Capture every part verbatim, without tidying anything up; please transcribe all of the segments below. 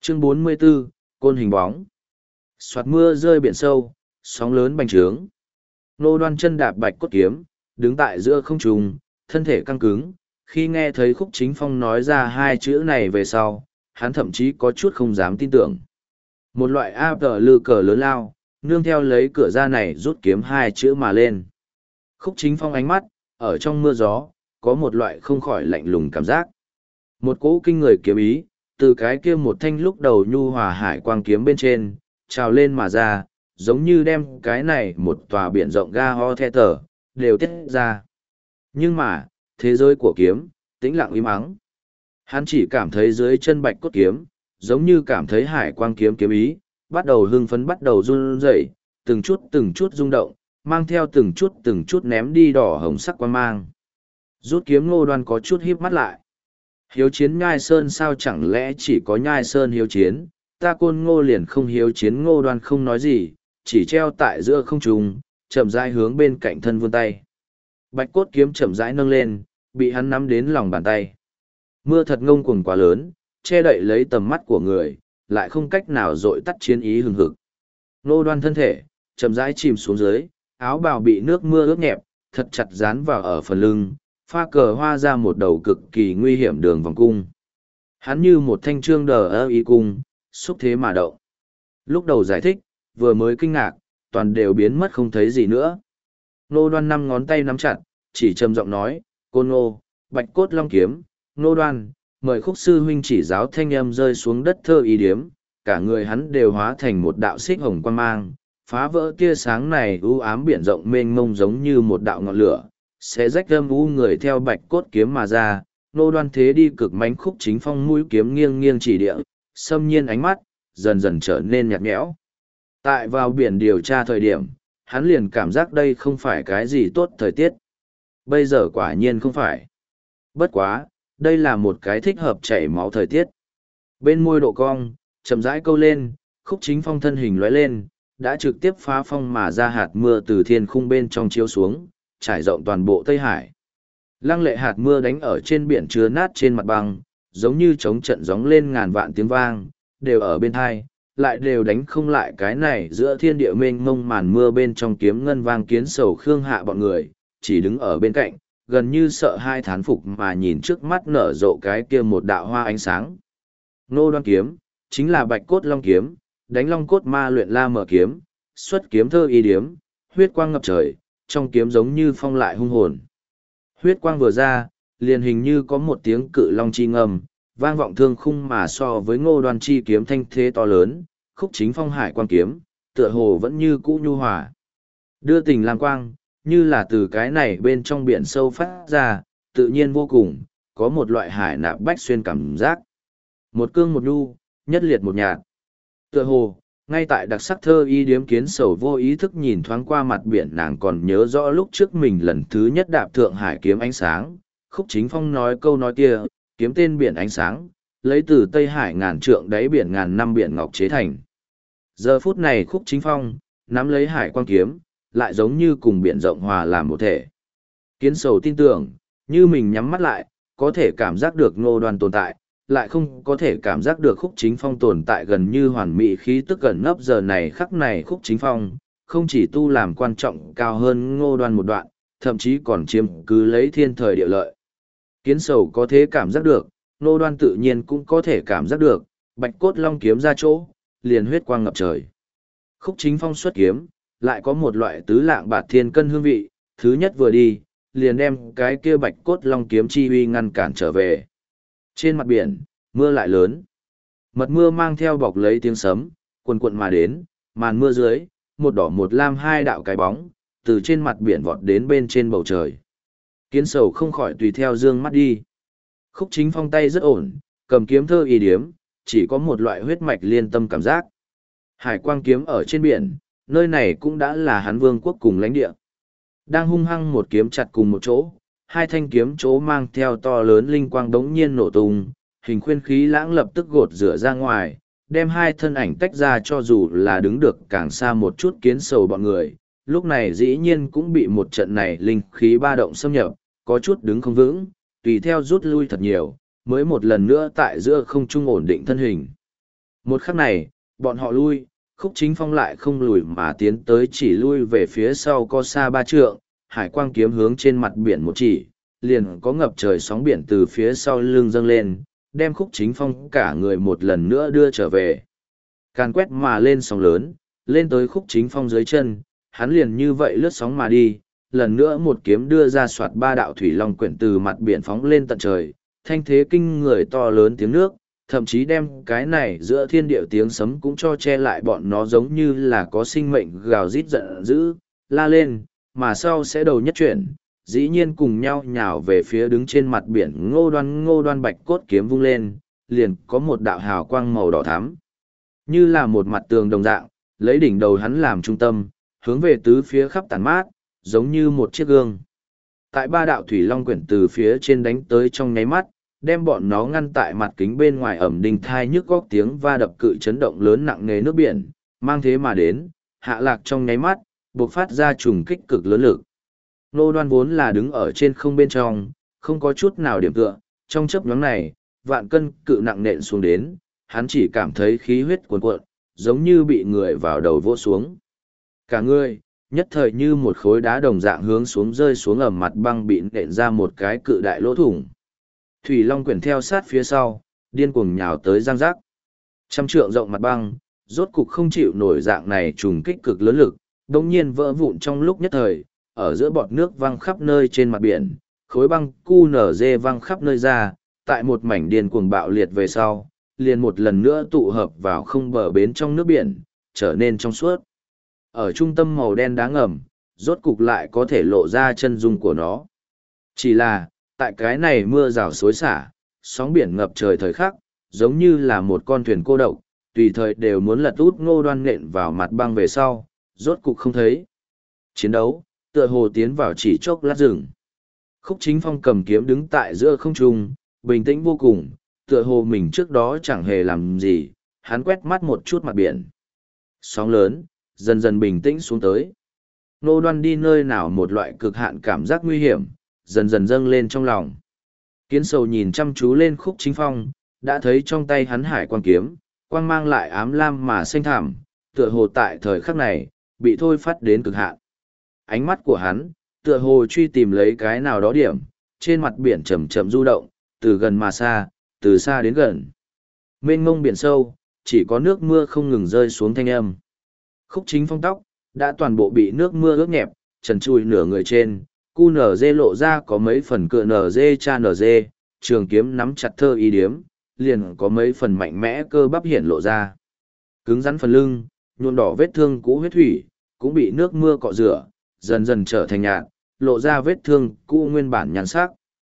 Chương bốn mươi 44, Côn hình bóng. Soạt mưa rơi biển sâu, sóng lớn bành trướng. Ngô Đoan chân đạp bạch cốt kiếm, đứng tại giữa không trung, thân thể căng cứng. Khi nghe thấy Khúc Chính Phong nói ra hai chữ này về sau, hắn thậm chí có chút không dám tin tưởng. Một loại áp tờ lư cờ lớn lao, nương theo lấy cửa ra này rút kiếm hai chữ mà lên. Khúc Chính Phong ánh mắt, ở trong mưa gió, có một loại không khỏi lạnh lùng cảm giác. Một cỗ kinh người kiếm ý, từ cái kia một thanh lúc đầu nhu hòa hải quang kiếm bên trên, trào lên mà ra, giống như đem cái này một tòa biển rộng ga ho the tờ, đều tiết ra. Nhưng mà, thế giới của kiếm, tĩnh lặng im ắng. Hắn chỉ cảm thấy dưới chân bạch cốt kiếm, giống như cảm thấy hải quang kiếm kiếm ý, bắt đầu hưng phấn bắt đầu run rẩy, từng chút từng chút rung động, mang theo từng chút từng chút ném đi đỏ hồng sắc quang mang. Rút kiếm Ngô Đoan có chút híp mắt lại. Hiếu chiến nhai sơn sao chẳng lẽ chỉ có nhai sơn hiếu chiến, ta Côn Ngô liền không hiếu chiến. Ngô Đoan không nói gì, chỉ treo tại giữa không trung, chậm rãi hướng bên cạnh thân vươn tay. Bạch cốt kiếm chậm rãi nâng lên, bị hắn nắm đến lòng bàn tay. Mưa thật ngông cuồng quá lớn, che đậy lấy tầm mắt của người, lại không cách nào dội tắt chiến ý hừng hực. Ngô Đoan thân thể, chậm rãi chìm xuống dưới, áo bào bị nước mưa ướt nhẹp, thật chặt dán vào ở phần lưng, pha cờ hoa ra một đầu cực kỳ nguy hiểm đường vòng cung. Hắn như một thanh trương đờ ơ y cung, xúc thế mà động. Lúc đầu giải thích, vừa mới kinh ngạc, toàn đều biến mất không thấy gì nữa. Ngô Đoan năm ngón tay nắm chặt, chỉ trầm giọng nói, Côn Ngô, bạch cốt long kiếm, Ngô Đoan, mời Khúc sư huynh chỉ giáo. Thanh âm rơi xuống đất thơ y điếm, cả người hắn đều hóa thành một đạo xích hồng quang mang, phá vỡ tia sáng này u ám biển rộng mênh mông giống như một đạo ngọn lửa, sẽ rách âm u người theo bạch cốt kiếm mà ra. Ngô Đoan thế đi cực mãnh. Khúc Chính Phong mũi kiếm nghiêng nghiêng chỉ địa, xâm nhiên ánh mắt, dần dần trở nên nhạt nhẽo. Tại vào biển điều tra thời điểm, hắn liền cảm giác đây không phải cái gì tốt thời tiết. Bây giờ quả nhiên không phải. Bất quá, đây là một cái thích hợp chảy máu thời tiết. Bên môi độ cong, chậm rãi câu lên, Khúc Chính Phong thân hình lóe lên, đã trực tiếp phá phong mà ra hạt mưa từ thiên khung bên trong chiếu xuống, trải rộng toàn bộ Tây Hải. Lăng lệ hạt mưa đánh ở trên biển chứa nát trên mặt băng, giống như trống trận gióng lên ngàn vạn tiếng vang, đều ở bên hai, lại đều đánh không lại cái này giữa thiên địa mênh mông màn mưa bên trong kiếm ngân vang. Kiến Sầu Khương Hạ bọn người, chỉ đứng ở bên cạnh, gần như sợ hai thán phục mà nhìn trước mắt nở rộ cái kia một đạo hoa ánh sáng. Ngô Đoan kiếm, chính là bạch cốt long kiếm, đánh long cốt ma luyện la mở kiếm, xuất kiếm thơ y điếm, huyết quang ngập trời, trong kiếm giống như phong lại hung hồn. Huyết quang vừa ra, liền hình như có một tiếng cự long chi ngầm, vang vọng thương khung, mà so với Ngô Đoan chi kiếm thanh thế to lớn, Khúc Chính Phong hải quang kiếm, tựa hồ vẫn như cũ nhu hòa. Đưa tình làm quang, như là từ cái này bên trong biển sâu phát ra, tự nhiên vô cùng, có một loại hải nạp bách xuyên cảm giác. Một cương một nhu, nhất liệt một nhạt. Tựa hồ, ngay tại đặc sắc thơ y điếm Kiến Sầu vô ý thức nhìn thoáng qua mặt biển, nàng còn nhớ rõ lúc trước mình lần thứ nhất đạp thượng hải kiếm ánh sáng. Khúc Chính Phong nói câu nói kia, kiếm tên biển ánh sáng, lấy từ Tây Hải ngàn trượng đáy biển ngàn năm biển ngọc chế thành. Giờ phút này Khúc Chính Phong, nắm lấy hải quang kiếm, lại giống như cùng biển rộng hòa làm một thể. Kiến Sầu tin tưởng, như mình nhắm mắt lại, có thể cảm giác được Ngô Đoan tồn tại, lại không có thể cảm giác được Khúc Chính Phong tồn tại, gần như hoàn mỹ khí tức gần nấp. Giờ này khắc này Khúc Chính Phong, không chỉ tu làm quan trọng cao hơn Ngô Đoan một đoạn, thậm chí còn chiếm cứ lấy thiên thời địa lợi. Kiến Sầu có thể cảm giác được, Ngô Đoan tự nhiên cũng có thể cảm giác được, bạch cốt long kiếm ra chỗ, liền huyết quang ngập trời. Khúc Chính Phong xuất kiếm, lại có một loại tứ lạng bạt thiên cân hương vị, thứ nhất vừa đi, liền đem cái kia bạch cốt long kiếm chi uy ngăn cản trở về. Trên mặt biển, mưa lại lớn. Mật mưa mang theo bọc lấy tiếng sấm, cuồn cuộn mà đến, màn mưa dưới, một đỏ một lam hai đạo cái bóng, từ trên mặt biển vọt đến bên trên bầu trời. Kiến Sầu không khỏi tùy theo dương mắt đi. Khúc Chính Phong tay rất ổn, cầm kiếm thơ y điếm, chỉ có một loại huyết mạch liên tâm cảm giác. Hải quang kiếm ở trên biển, nơi này cũng đã là hắn vương quốc cùng lãnh địa. Đang hung hăng một kiếm chặt cùng một chỗ, hai thanh kiếm chỗ mang theo to lớn linh quang đống nhiên nổ tung, hình khuyên khí lãng lập tức gột rửa ra ngoài, đem hai thân ảnh tách ra. Cho dù là đứng được càng xa một chút Kiến Sầu bọn người, lúc này dĩ nhiên cũng bị một trận này linh khí ba động xâm nhập, có chút đứng không vững, tùy theo rút lui thật nhiều, mới một lần nữa tại giữa không trung ổn định thân hình. Một khắc này, bọn họ lui, Khúc Chính Phong lại không lùi mà tiến tới chỉ lui về phía sau có xa ba trượng, hải quang kiếm hướng trên mặt biển một chỉ, liền có ngập trời sóng biển từ phía sau lưng dâng lên, đem Khúc Chính Phong cả người một lần nữa đưa trở về. Càn quét mà lên sóng lớn, lên tới Khúc Chính Phong dưới chân, hắn liền như vậy lướt sóng mà đi, lần nữa một kiếm đưa ra soạt ba đạo thủy long quyển từ mặt biển phóng lên tận trời, thanh thế kinh người to lớn tiếng nước, thậm chí đem cái này giữa thiên địa tiếng sấm cũng cho che lại bọn nó giống như là có sinh mệnh gào rít giận dữ, la lên, mà sau sẽ đầu nhất chuyển, dĩ nhiên cùng nhau nhào về phía đứng trên mặt biển ngô đoan ngô đoan bạch cốt kiếm vung lên, liền có một đạo hào quang màu đỏ thắm, như là một mặt tường đồng dạng, lấy đỉnh đầu hắn làm trung tâm, hướng về tứ phía khắp tàn mát, giống như một chiếc gương. Tại ba đạo thủy long quyển từ phía trên đánh tới trong nháy mắt, đem bọn nó ngăn tại mặt kính bên ngoài ẩm đình thai nhức góc tiếng va đập cự chấn động lớn nặng nề nước biển, mang thế mà đến, hạ lạc trong nháy mắt, buộc phát ra trùng kích cực lớn lực. Nô Đoan vốn là đứng ở trên không bên trong, không có chút nào điểm tựa, trong chớp nhoáng này, vạn cân cự nặng nện xuống đến, hắn chỉ cảm thấy khí huyết cuồn cuộn, giống như bị người vào đầu vỗ xuống. Cả người, nhất thời như một khối đá đồng dạng hướng xuống rơi xuống ở mặt băng bị nện ra một cái cự đại lỗ thủng. Thủy Long quyển theo sát phía sau, điên cuồng nhào tới giang giác. Trăm trượng rộng mặt băng, rốt cục không chịu nổi dạng này trùng kích cực lớn lực, đồng nhiên vỡ vụn trong lúc nhất thời, ở giữa bọt nước văng khắp nơi trên mặt biển, khối băng cu nở dê văng khắp nơi ra, tại một mảnh điên cuồng bạo liệt về sau, liền một lần nữa tụ hợp vào không bờ bến trong nước biển, trở nên trong suốt. Ở trung tâm màu đen đá ngầm, rốt cục lại có thể lộ ra chân dung của nó. Chỉ là, tại cái này mưa rào xối xả, sóng biển ngập trời thời khắc, giống như là một con thuyền cô độc, tùy thời đều muốn lật út Ngô Đoan nện vào mặt băng về sau, rốt cục không thấy. Chiến đấu, tựa hồ tiến vào chỉ chốc lát rừng. Khúc Chính Phong cầm kiếm đứng tại giữa không trung, bình tĩnh vô cùng, tựa hồ mình trước đó chẳng hề làm gì, hắn quét mắt một chút mặt biển. Sóng lớn, dần dần bình tĩnh xuống tới. Ngô Đoan đi nơi nào một loại cực hạn cảm giác nguy hiểm, dần dần dâng lên trong lòng. Kiến sầu nhìn chăm chú lên Khúc Chính Phong, đã thấy trong tay hắn hải quang kiếm, quang mang lại ám lam mà xanh thẳm, tựa hồ tại thời khắc này, bị thôi phát đến cực hạn. Ánh mắt của hắn, tựa hồ truy tìm lấy cái nào đó điểm, trên mặt biển chậm chậm du động, từ gần mà xa, từ xa đến gần. Mênh mông biển sâu, chỉ có nước mưa không ngừng rơi xuống thanh âm. Khúc Chính Phong tóc, đã toàn bộ bị nước mưa ướt nhẹp, trần trụi nửa người trên, cu nở dê lộ ra có mấy phần cựa nở dê cha nở dê, trường kiếm nắm chặt thơ y điếm, liền có mấy phần mạnh mẽ cơ bắp hiện lộ ra. Cứng rắn phần lưng, nhuộm đỏ vết thương cũ huyết thủy, cũng bị nước mưa cọ rửa, dần dần trở thành nhạt, lộ ra vết thương cũ nguyên bản nhàn sắc.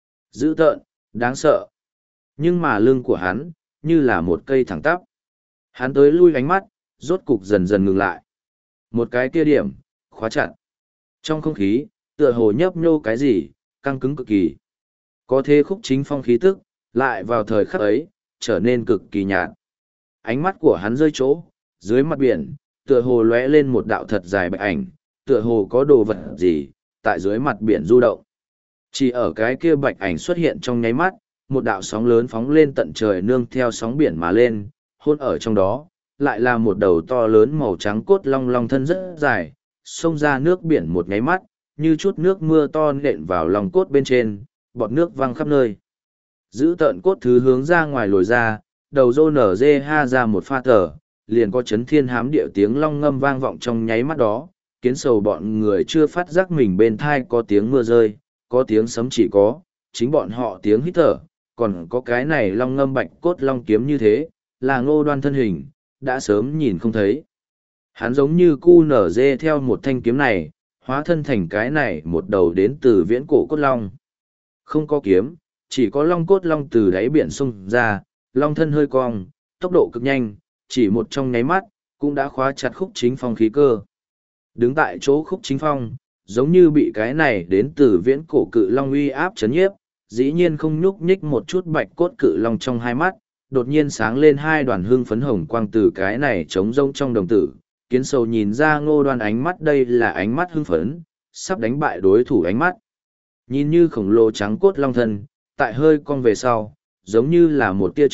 Dữ tợn, đáng sợ. Nhưng mà lưng của hắn, như là một cây thẳng tắp. Hắn tới lui ánh mắt, rốt cục dần dần ngừng lại. Một cái kia điểm, khóa chặt. Trong không khí, tựa hồ nhấp nhô cái gì, căng cứng cực kỳ. Có thế Khúc Chính Phong khí tức, lại vào thời khắc ấy, trở nên cực kỳ nhạt. Ánh mắt của hắn rơi chỗ, dưới mặt biển, tựa hồ lóe lên một đạo thật dài bạch ảnh, tựa hồ có đồ vật gì, tại dưới mặt biển du động. Chỉ ở cái kia bạch ảnh xuất hiện trong nháy mắt, một đạo sóng lớn phóng lên tận trời nương theo sóng biển mà lên, hôn ở trong đó, lại là một đầu to lớn màu trắng cốt long long thân rất dài, xông ra nước biển một nháy mắt, như chút nước mưa to nện vào lòng cốt bên trên, bọt nước văng khắp nơi. Giữ tợn cốt thứ hướng ra ngoài lồi ra, đầu rô nở dê ha ra một pha tờ, liền có chấn thiên hám điệu tiếng long ngâm vang vọng trong nháy mắt đó, kiến sầu bọn người chưa phát giác mình bên thai có tiếng mưa rơi, có tiếng sấm chỉ có, chính bọn họ tiếng hít thở, còn có cái này long ngâm bạch cốt long kiếm như thế, là Ngô Đoan thân hình, đã sớm nhìn không thấy. Hắn giống như cu nở dê theo một thanh kiếm này, hóa thân thành cái này một đầu đến từ viễn cổ cốt long. Không có kiếm, chỉ có long cốt long từ đáy biển xông ra, long thân hơi cong, tốc độ cực nhanh, chỉ một trong nháy mắt, cũng đã khóa chặt Khúc Chính Phong khí cơ. Đứng tại chỗ Khúc Chính Phong, giống như bị cái này đến từ viễn cổ cự long uy áp chấn nhiếp, dĩ nhiên không nhúc nhích một chút bạch cốt cự long trong hai mắt, đột nhiên sáng lên hai đoàn hương phấn hồng quang từ cái này trống rông trong đồng tử. Kiến sầu nhìn ra Ngô Đoan ánh mắt đây là ánh mắt hưng phấn, sắp đánh bại đối thủ ánh mắt. Nhìn như khổng lồ trắng cốt long thân, tại hơi cong về sau, giống như là một tia chớp,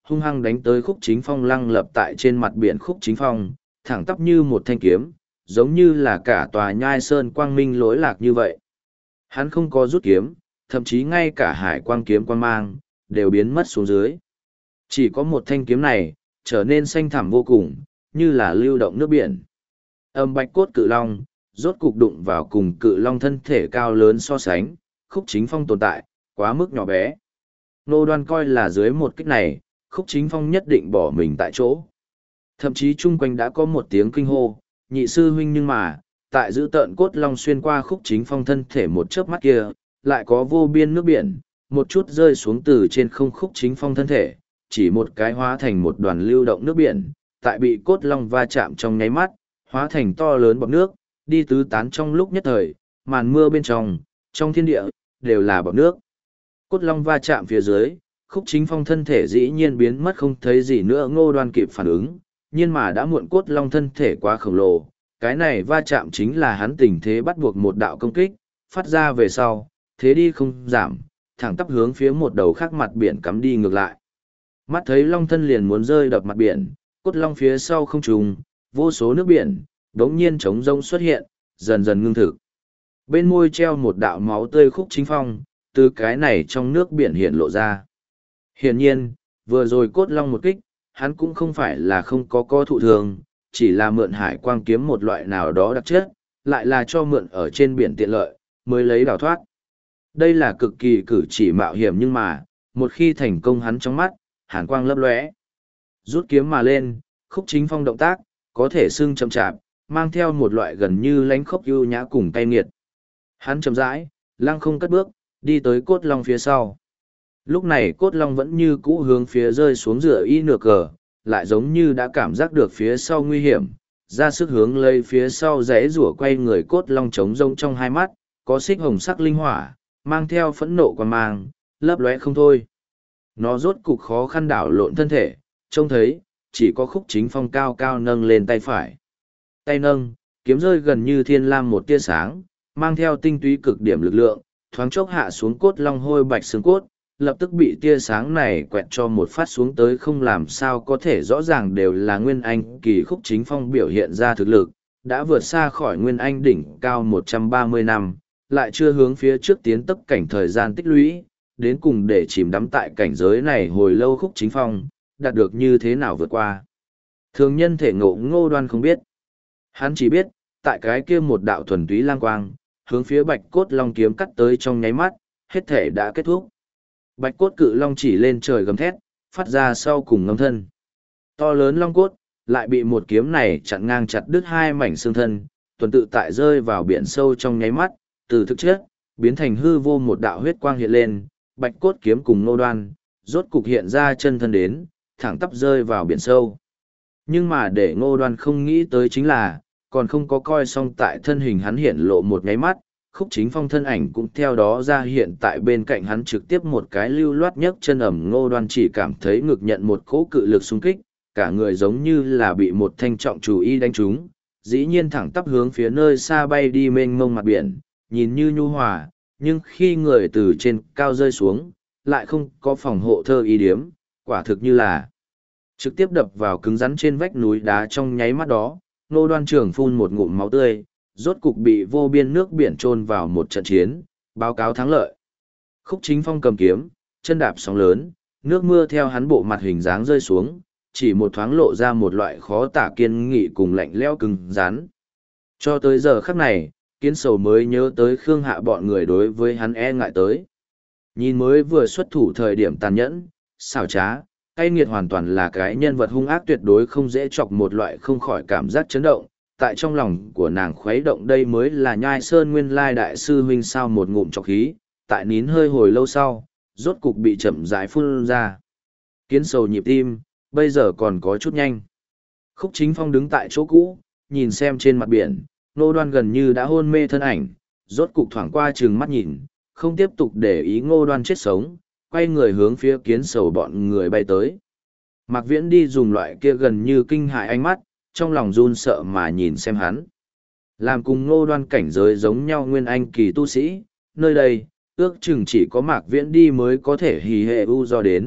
hung hăng đánh tới Khúc Chính Phong lăng lập tại trên mặt biển Khúc Chính Phong, thẳng tắp như một thanh kiếm, giống như là cả tòa nhai sơn quang minh lỗi lạc như vậy. Hắn không có rút kiếm, thậm chí ngay cả hải quang kiếm quang mang, đều biến mất xuống dưới. Chỉ có một thanh kiếm này, trở nên xanh thẳm vô cùng, như là lưu động nước biển. Âm bạch cốt cự long, rốt cục đụng vào cùng cự long thân thể cao lớn so sánh, Khúc Chính Phong tồn tại, quá mức nhỏ bé. Nô Đoan coi là dưới một kích này, Khúc Chính Phong nhất định bỏ mình tại chỗ. Thậm chí chung quanh đã có một tiếng kinh hô, nhị sư huynh, nhưng mà, tại giữ tợn cốt long xuyên qua Khúc Chính Phong thân thể một chớp mắt kia, lại có vô biên nước biển, một chút rơi xuống từ trên không Khúc Chính Phong thân thể, chỉ một cái hóa thành một đoàn lưu động nước biển, tại bị cốt long va chạm trong nháy mắt, hóa thành to lớn bọt nước, đi tứ tán trong lúc nhất thời, màn mưa bên trong, trong thiên địa, đều là bọt nước. Cốt long va chạm phía dưới, Khúc Chính Phong thân thể dĩ nhiên biến mất không thấy gì nữa. Ngô Đoan kịp phản ứng, nhưng mà đã muộn, cốt long thân thể quá khổng lồ, cái này va chạm chính là hắn tình thế bắt buộc một đạo công kích, phát ra về sau, thế đi không giảm, thẳng tắp hướng phía một đầu khác mặt biển cắm đi ngược lại. Mắt thấy long thân liền muốn rơi đập mặt biển, cốt long phía sau không trùng, vô số nước biển, đống nhiên trống rông xuất hiện, dần dần ngưng thực. Bên môi treo một đạo máu tươi Khúc Chính Phong, từ cái này trong nước biển hiện lộ ra. Hiển nhiên, vừa rồi cốt long một kích, hắn cũng không phải là không có co thụ thường, chỉ là mượn hải quang kiếm một loại nào đó đặc chất, lại là cho mượn ở trên biển tiện lợi, mới lấy đào thoát. Đây là cực kỳ cử chỉ mạo hiểm, nhưng mà, một khi thành công hắn trong mắt, hàn quang lấp lóe. Rút kiếm mà lên, Khúc Chính Phong động tác, có thể xưng chậm chạp, mang theo một loại gần như lánh khốc ưu nhã cùng cay nghiệt. Hắn chậm rãi, lăng không cất bước, đi tới cốt long phía sau. Lúc này cốt long vẫn như cũ hướng phía rơi xuống rửa y nửa cờ, lại giống như đã cảm giác được phía sau nguy hiểm, ra sức hướng lấy phía sau rẽ rủa quay người. Cốt long trống rông trong hai mắt, có xích hồng sắc linh hỏa, mang theo phẫn nộ quan mang, lấp lóe không thôi. Nó rốt cục khó khăn đảo lộn thân thể, trông thấy, chỉ có Khúc Chính Phong cao cao nâng lên tay phải. Tay nâng, kiếm rơi gần như thiên lam một tia sáng, mang theo tinh túy cực điểm lực lượng, thoáng chốc hạ xuống cốt long hôi bạch xương cốt, lập tức bị tia sáng này quẹt cho một phát xuống tới, không làm sao có thể rõ ràng đều là Nguyên Anh kỳ. Khúc Chính Phong biểu hiện ra thực lực, đã vượt xa khỏi Nguyên Anh đỉnh cao một trăm ba mươi năm, lại chưa hướng phía trước tiến tốc cảnh thời gian tích lũy, đến cùng để chìm đắm tại cảnh giới này hồi lâu. Khúc Chính Phong, đạt được như thế nào vượt qua. Thường nhân thể ngộ Ngô Đoan không biết. Hắn chỉ biết, tại cái kia một đạo thuần túy lang quang, hướng phía bạch cốt long kiếm cắt tới trong nháy mắt, hết thể đã kết thúc. Bạch cốt cự long chỉ lên trời gầm thét, phát ra sau cùng ngâm thân. To lớn long cốt, lại bị một kiếm này chặn ngang chặt đứt hai mảnh xương thân, tuần tự tại rơi vào biển sâu trong nháy mắt, từ thực chất, biến thành hư vô một đạo huyết quang hiện lên, bạch cốt kiếm cùng Ngô Đoan, rốt cục hiện ra chân thân đến, thẳng tắp rơi vào biển sâu. Nhưng mà để Ngô Đoan không nghĩ tới chính là, còn không có coi xong tại thân hình hắn hiện lộ một nháy mắt, Khúc Chính Phong thân ảnh cũng theo đó ra hiện tại bên cạnh hắn, trực tiếp một cái lưu loát nhấc chân ẩm. Ngô Đoan chỉ cảm thấy ngực nhận một cỗ cự lực xung kích, cả người giống như là bị một thanh trọng chủ y đánh trúng, dĩ nhiên thẳng tắp hướng phía nơi xa bay đi mênh mông mặt biển, nhìn như nhu hòa, nhưng khi người từ trên cao rơi xuống, lại không có phòng hộ thơ y điếm, quả thực như là trực tiếp đập vào cứng rắn trên vách núi đá. Trong nháy mắt đó, Ngô Đoan trường phun một ngụm máu tươi, rốt cục bị vô biên nước biển chôn vào một trận chiến, báo cáo thắng lợi. Khúc Chính Phong cầm kiếm, chân đạp sóng lớn, nước mưa theo hắn bộ mặt hình dáng rơi xuống, chỉ một thoáng lộ ra một loại khó tả kiên nghị cùng lạnh lẽo cứng rắn. Cho tới giờ khắc này, Kiến Sầu mới nhớ tới Khương Hạ bọn người đối với hắn e ngại tới. Nhìn mới vừa xuất thủ thời điểm tàn nhẫn, xảo trá, cay nghiệt, hoàn toàn là cái nhân vật hung ác tuyệt đối không dễ chọc, một loại không khỏi cảm giác chấn động. Tại trong lòng của nàng khuấy động, đây mới là Nhai Sơn nguyên lai đại sư huynh sao. Một ngụm trọc khí, tại nín hơi hồi lâu sau, rốt cục bị chậm rãi phun ra. Kiến Sầu nhịp tim, bây giờ còn có chút nhanh. Khúc Chính Phong đứng tại chỗ cũ, nhìn xem trên mặt biển, Ngô Đoan gần như đã hôn mê thân ảnh, rốt cục thoảng qua trừng mắt nhìn, không tiếp tục để ý Ngô Đoan chết sống, quay người hướng phía Kiến Sầu bọn người bay tới. Mạc Viễn đi dùng loại kia gần như kinh hại ánh mắt, trong lòng run sợ mà nhìn xem hắn. Làm cùng Ngô Đoan cảnh giới giống nhau nguyên anh kỳ tu sĩ, nơi đây, ước chừng chỉ có Mạc Viễn đi mới có thể hì hệ u do đến,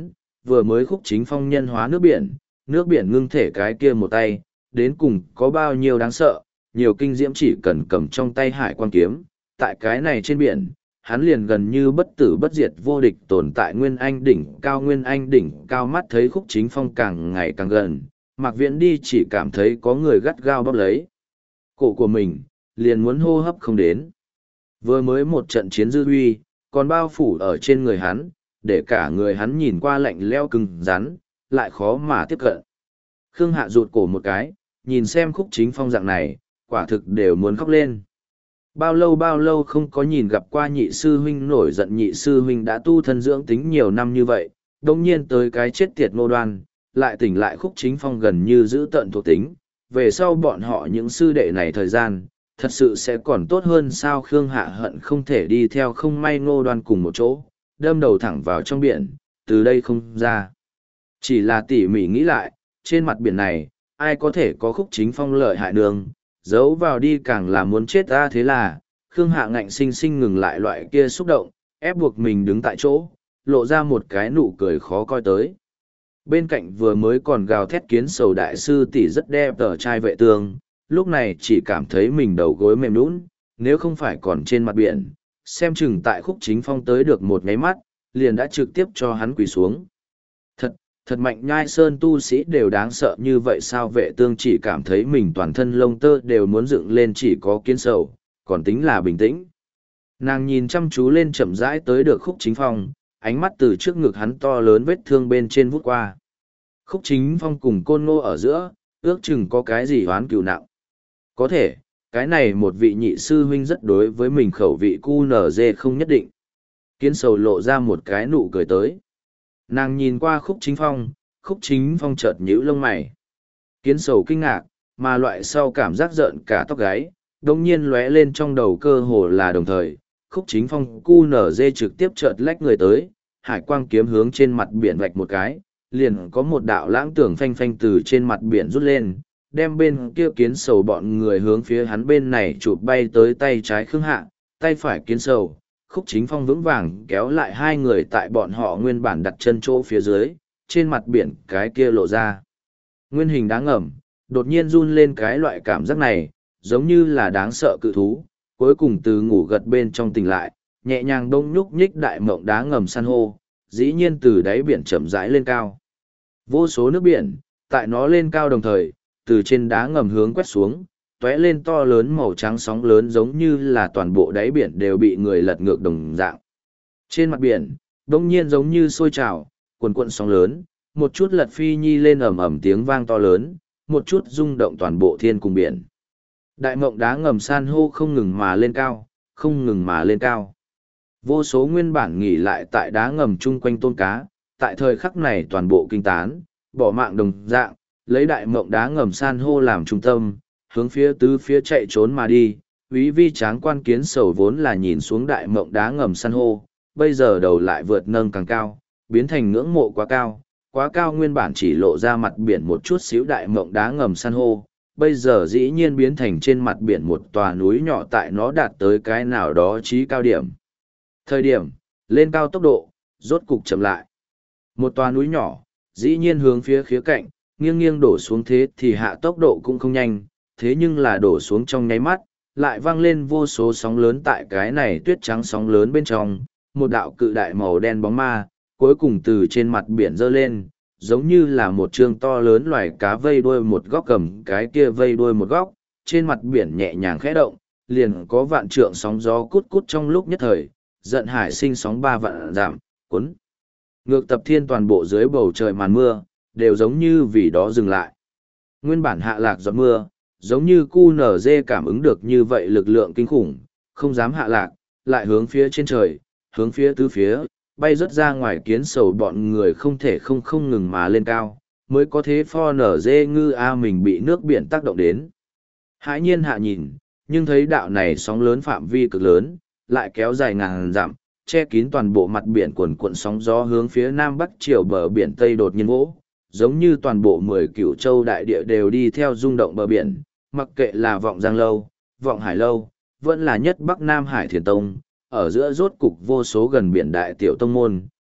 vừa mới Khúc Chính Phong nhân hóa nước biển, nước biển ngưng thể cái kia một tay, đến cùng có bao nhiêu đáng sợ, nhiều kinh diễm chỉ cần cầm trong tay hải quan kiếm, tại cái này trên biển, hắn liền gần như bất tử bất diệt vô địch tồn tại Nguyên Anh đỉnh cao Nguyên Anh đỉnh cao. Mắt thấy Khúc Chính Phong càng ngày càng gần, Mạc Viễn đi chỉ cảm thấy có người gắt gao bóp lấy cổ của mình, liền muốn hô hấp không đến. Vừa mới một trận chiến dư huy, còn bao phủ ở trên người hắn, để cả người hắn nhìn qua lạnh leo cứng rắn, lại khó mà tiếp cận. Khương Hạ rụt cổ một cái, nhìn xem Khúc Chính Phong dạng này, quả thực đều muốn khóc lên. Bao lâu bao lâu không có nhìn gặp qua nhị sư huynh nổi giận. Nhị sư huynh đã tu thân dưỡng tính nhiều năm như vậy, đồng nhiên tới cái chết tiệt Ngô Đoan, lại tỉnh lại Khúc Chính Phong gần như giữ tận thuộc tính. Về sau bọn họ những sư đệ này thời gian, thật sự sẽ còn tốt hơn sao? Khương Hạ hận không thể đi theo không may Ngô Đoan cùng một chỗ, đâm đầu thẳng vào trong biển, từ đây không ra. Chỉ là tỉ mỉ nghĩ lại, trên mặt biển này, ai có thể có Khúc Chính Phong lợi hại đường, giấu vào đi càng là muốn chết ta. Thế là, Khương Hạ ngạnh sinh sinh ngừng lại loại kia xúc động, ép buộc mình đứng tại chỗ, lộ ra một cái nụ cười khó coi tới. Bên cạnh vừa mới còn gào thét kiến sầu đại sư tỷ rất đẹp tờ trai vệ tường, lúc này chỉ cảm thấy mình đầu gối mềm nhũn, nếu không phải còn trên mặt biển, xem chừng tại Khúc Chính Phong tới được một nháy mắt, liền đã trực tiếp cho hắn quỳ xuống. Thật, thật mạnh nhai sơn tu sĩ đều đáng sợ như vậy sao? Vệ tương chỉ cảm thấy mình toàn thân lông tơ đều muốn dựng lên, chỉ có kiến sầu, còn tính là bình tĩnh. Nàng nhìn chăm chú lên chậm rãi tới được Khúc Chính Phong, ánh mắt từ trước ngực hắn to lớn vết thương bên trên vút qua. Khúc Chính Phong cùng Côn Ngô ở giữa, ước chừng có cái gì oán cừu nặng. Có thể, cái này một vị nhị sư huynh rất đối với mình khẩu vị cu nở dê không nhất định. Kiến sầu lộ ra một cái nụ cười tới. Nàng nhìn qua Khúc Chính Phong, Khúc Chính Phong chợt nhíu lông mày. Kiến sầu kinh ngạc, mà loại sau cảm giác rợn cả tóc gáy, đồng nhiên lóe lên trong đầu cơ hồ là đồng thời. Khúc Chính Phong cu nở dê trực tiếp chợt lách người tới, hải quang kiếm hướng trên mặt biển vạch một cái, liền có một đạo lãng tưởng phanh phanh từ trên mặt biển rút lên, đem bên kia kiến sầu bọn người hướng phía hắn bên này chụp bay tới. Tay trái Khương Hạ, tay phải kiến sầu, Khúc Chính Phong vững vàng kéo lại hai người tại bọn họ nguyên bản đặt chân chỗ phía dưới, trên mặt biển cái kia lộ ra. Nguyên hình đáng ngẩm, đột nhiên run lên, cái loại cảm giác này, giống như là đáng sợ cự thú, cuối cùng từ ngủ gật bên trong tỉnh lại, nhẹ nhàng đông nhúc nhích đại mộng đá ngầm san hô, dĩ nhiên từ đáy biển chậm rãi lên cao. Vô số nước biển, tại nó lên cao đồng thời, từ trên đá ngầm hướng quét xuống, tóe lên to lớn màu trắng sóng lớn, giống như là toàn bộ đáy biển đều bị người lật ngược đồng dạng. Trên mặt biển, đông nhiên giống như sôi trào, cuồn cuộn sóng lớn, một chút lật phi nhi lên ầm ầm tiếng vang to lớn, một chút rung động toàn bộ thiên cùng biển. Đại mộng đá ngầm san hô không ngừng mà lên cao, không ngừng mà lên cao. Vô số nguyên bản nghỉ lại tại đá ngầm chung quanh tôn cá, tại thời khắc này toàn bộ kinh tán, bỏ mạng đồng dạng, lấy đại mộng đá ngầm san hô làm trung tâm, hướng phía tứ phía chạy trốn mà đi. Úy vi tráng quan kiến sầu vốn là nhìn xuống đại mộng đá ngầm san hô, bây giờ đầu lại vượt nâng càng cao, biến thành ngưỡng mộ quá cao, quá cao. Nguyên bản chỉ lộ ra mặt biển một chút xíu đại mộng đá ngầm san hô, bây giờ dĩ nhiên biến thành trên mặt biển một tòa núi nhỏ, tại nó đạt tới cái nào đó trí cao điểm. Thời điểm, lên cao tốc độ, rốt cục chậm lại. Một tòa núi nhỏ, dĩ nhiên hướng phía khía cạnh, nghiêng nghiêng đổ xuống, thế thì hạ tốc độ cũng không nhanh, thế nhưng là đổ xuống trong nháy mắt, lại vang lên vô số sóng lớn. Tại cái này tuyết trắng sóng lớn bên trong, một đạo cự đại màu đen bóng ma, cuối cùng từ trên mặt biển dơ lên, giống như là một trương to lớn loài cá vây đuôi một góc cầm cái kia vây đuôi một góc, trên mặt biển nhẹ nhàng khẽ động, liền có vạn trượng sóng gió cút cút trong lúc nhất thời, giận hải sinh sóng ba vạn giảm, cuốn ngược tập thiên, toàn bộ dưới bầu trời màn mưa, đều giống như vì đó dừng lại. Nguyên bản hạ lạc giọt mưa, giống như cu nở dê cảm ứng được như vậy lực lượng kinh khủng, không dám hạ lạc, lại hướng phía trên trời, hướng phía tứ phía, bay rớt ra ngoài. Kiến sầu bọn người không thể không không ngừng mà lên cao, mới có thế pho nở dê ngư a mình bị nước biển tác động đến. Hãi nhiên hạ nhìn, nhưng thấy đạo này sóng lớn phạm vi cực lớn, lại kéo dài ngàn dặm, che kín toàn bộ mặt biển, cuồn cuộn sóng gió hướng phía nam bắc chiều bờ biển Tây đột nhiên vỗ, giống như toàn bộ mười cửu châu đại địa đều đi theo rung động bờ biển, mặc kệ là vọng Giang Lâu, vọng Hải Lâu, vẫn là nhất Bắc Nam Hải Thiền Tông, ở giữa rốt cục vô số gần biển đại tiểu tông môn,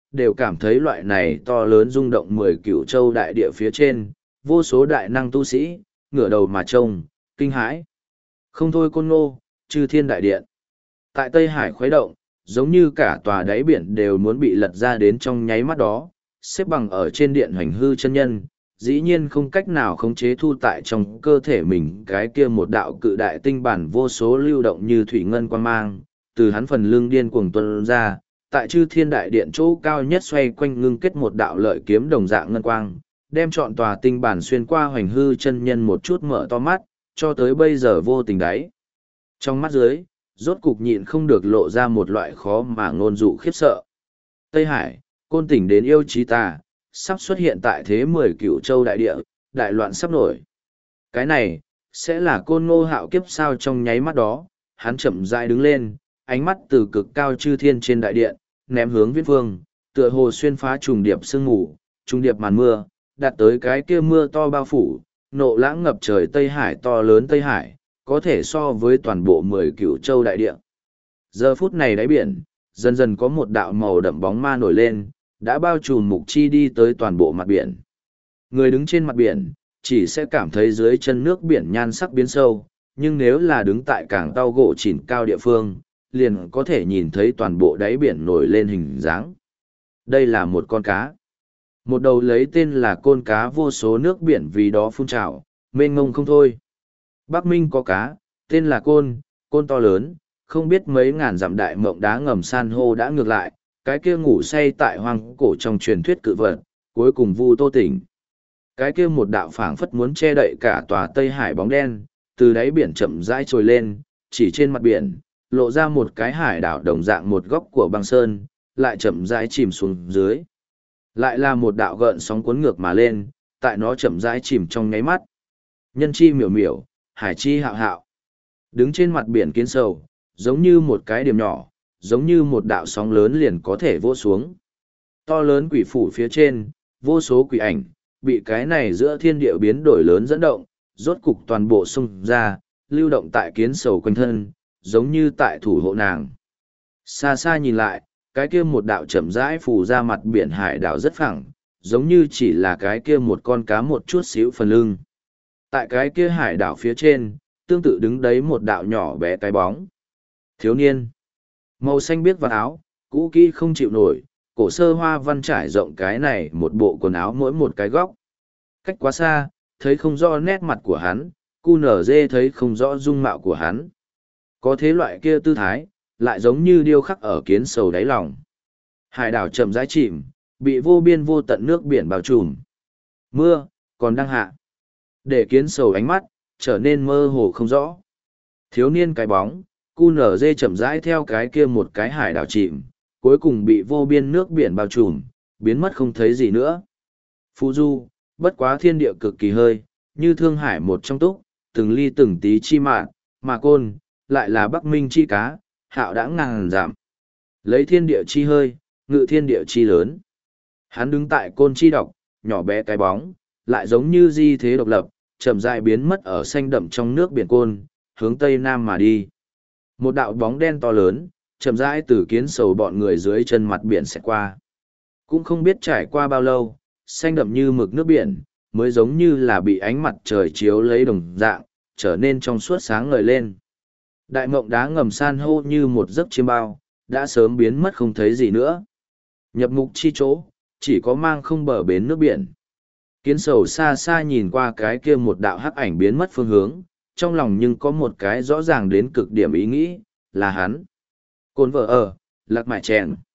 đều cảm thấy loại này to lớn rung động mười cửu châu đại địa phía trên, vô số đại năng tu sĩ, ngửa đầu mà trông, kinh hãi. Không thôi Côn Ngô, chư thiên đại điện. Tại Tây Hải khuấy động, giống như cả tòa đáy biển đều muốn bị lật ra đến trong nháy mắt đó, xếp bằng ở trên điện hoành hư chân nhân, dĩ nhiên không cách nào khống chế thu tại trong cơ thể mình cái kia một đạo cự đại tinh bản vô số lưu động như thủy ngân quan mang, từ hắn phần lưng điên cuồng tuôn ra, tại chư thiên đại điện chỗ cao nhất xoay quanh ngưng kết một đạo lợi kiếm đồng dạng ngân quang, đem trọn tòa tinh bản xuyên qua hoành hư chân nhân một chút mở to mắt, cho tới bây giờ vô tình đáy. Trong mắt dưới, rốt cục nhịn không được lộ ra một loại khó mà ngôn dụ khiếp sợ. Tây Hải, côn tỉnh đến yêu trí ta, sắp xuất hiện tại thế mười cửu châu đại địa, đại loạn sắp nổi. Cái này, sẽ là Côn Ngô Hạo kiếp sao? Trong nháy mắt đó, hắn chậm rãi đứng lên, ánh mắt từ cực cao chư thiên trên đại điện, ném hướng viễn phương, tựa hồ xuyên phá trùng điệp sương mù, trùng điệp màn mưa, đạt tới cái kia mưa to bao phủ, nộ lãng ngập trời Tây Hải to lớn Tây Hải, có thể so với toàn bộ mười cửu châu đại địa. Giờ phút này đáy biển, dần dần có một đạo màu đậm bóng ma nổi lên, đã bao trùm mục chi đi tới toàn bộ mặt biển. Người đứng trên mặt biển, chỉ sẽ cảm thấy dưới chân nước biển nhan sắc biến sâu, nhưng nếu là đứng tại cảng tàu gỗ chỉn cao địa phương, liền có thể nhìn thấy toàn bộ đáy biển nổi lên hình dáng. Đây là một con cá. Một đầu lấy tên là côn cá, vô số nước biển vì đó phun trào, mênh ngông không thôi. Bắc Minh có cá, tên là côn, côn to lớn, không biết mấy ngàn dặm đại mộng đá ngầm san hô đã ngược lại, cái kia ngủ say tại hoang cổ trong truyền thuyết cự vật, cuối cùng vu tô tỉnh. Cái kia một đạo phảng phất muốn che đậy cả tòa Tây Hải bóng đen, từ đáy biển chậm rãi trồi lên, chỉ trên mặt biển, lộ ra một cái hải đảo đồng dạng một góc của băng sơn, lại chậm rãi chìm xuống dưới. Lại là một đạo gợn sóng cuốn ngược mà lên, tại nó chậm rãi chìm trong nháy mắt. Nhân chi miểu miểu, hải chi hạo hạo. Đứng trên mặt biển kiến sầu, giống như một cái điểm nhỏ, giống như một đạo sóng lớn liền có thể vỗ xuống. To lớn quỷ phủ phía trên, vô số quỷ ảnh, bị cái này giữa thiên địa biến đổi lớn dẫn động, rốt cục toàn bộ xung ra, lưu động tại kiến sầu quanh thân, giống như tại thủ hộ nàng. Xa xa nhìn lại, cái kia một đạo chậm rãi phù ra mặt biển hải đảo rất phẳng, giống như chỉ là cái kia một con cá một chút xíu phần lưng. Tại cái kia hải đảo phía trên, tương tự đứng đấy một đạo nhỏ bé cái bóng. Thiếu niên. Màu xanh biếc vào áo, cũ kỹ không chịu nổi, cổ sơ hoa văn trải rộng cái này một bộ quần áo mỗi một cái góc. Cách quá xa, thấy không rõ nét mặt của hắn, cu nở dê thấy không rõ dung mạo của hắn. Có thế loại kia tư thái, lại giống như điêu khắc ở kiến sầu đáy lòng. Hải đảo chậm rãi chìm, bị vô biên vô tận nước biển bao trùm. Mưa, còn đang hạ. Để kiến sầu ánh mắt, trở nên mơ hồ không rõ. Thiếu niên cái bóng, cu nở dê chậm rãi theo cái kia một cái hải đảo chìm, cuối cùng bị vô biên nước biển bao trùm, biến mất không thấy gì nữa. Phù du, bất quá thiên địa cực kỳ hơi, như thương hải một trong túc, từng ly từng tí chi mạn, mà côn, lại là Bắc Minh chi cá, hạo đã ngàn giảm. Lấy thiên địa chi hơi, ngự thiên địa chi lớn. Hắn đứng tại côn chi độc, nhỏ bé cái bóng, lại giống như di thế độc lập, chậm rãi biến mất ở xanh đậm trong nước biển côn, hướng tây nam mà đi. Một đạo bóng đen to lớn, chậm rãi từ kiến sầu bọn người dưới chân mặt biển sẽ qua. Cũng không biết trải qua bao lâu, xanh đậm như mực nước biển, mới giống như là bị ánh mặt trời chiếu lấy đồng dạng, trở nên trong suốt sáng ngời lên. Đại mộng đá ngầm san hô như một giấc chiêm bao, đã sớm biến mất không thấy gì nữa. Nhập mục chi chỗ, chỉ có mang không bờ bến nước biển. Kiến sầu xa xa nhìn qua cái kia một đạo hắc ảnh biến mất phương hướng, trong lòng nhưng có một cái rõ ràng đến cực điểm ý nghĩ, là hắn. Côn vợ ở, lạc mại chèn.